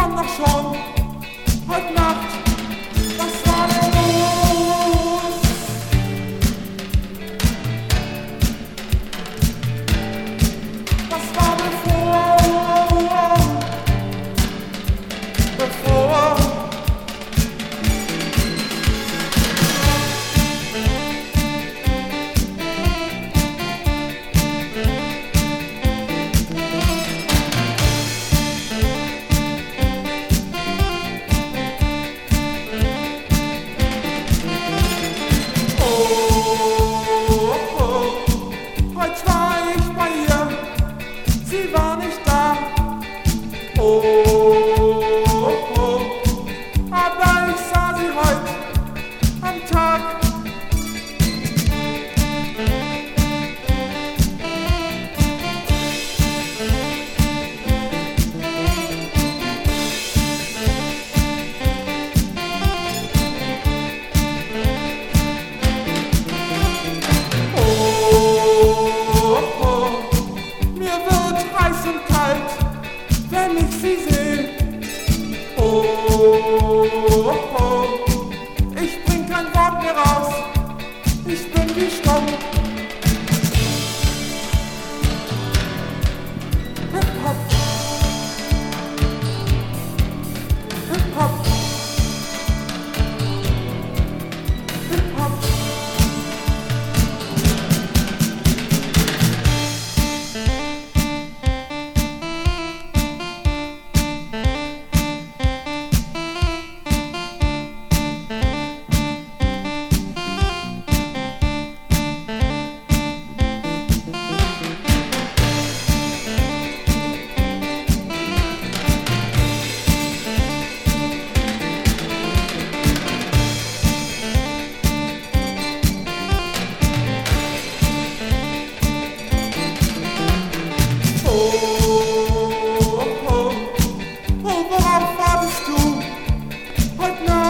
komm doch schon, heute Nacht, was war denn los? Was war bevor? Sie war nicht da, aber ich sah sie heute am Tag. Wenn ich sie sehe, ich bring kein Wort mehr raus, ich bin wie stumm. Hip-Hop, Hip-Hop, Hip-Hop. Worauf wartest du heute Nacht?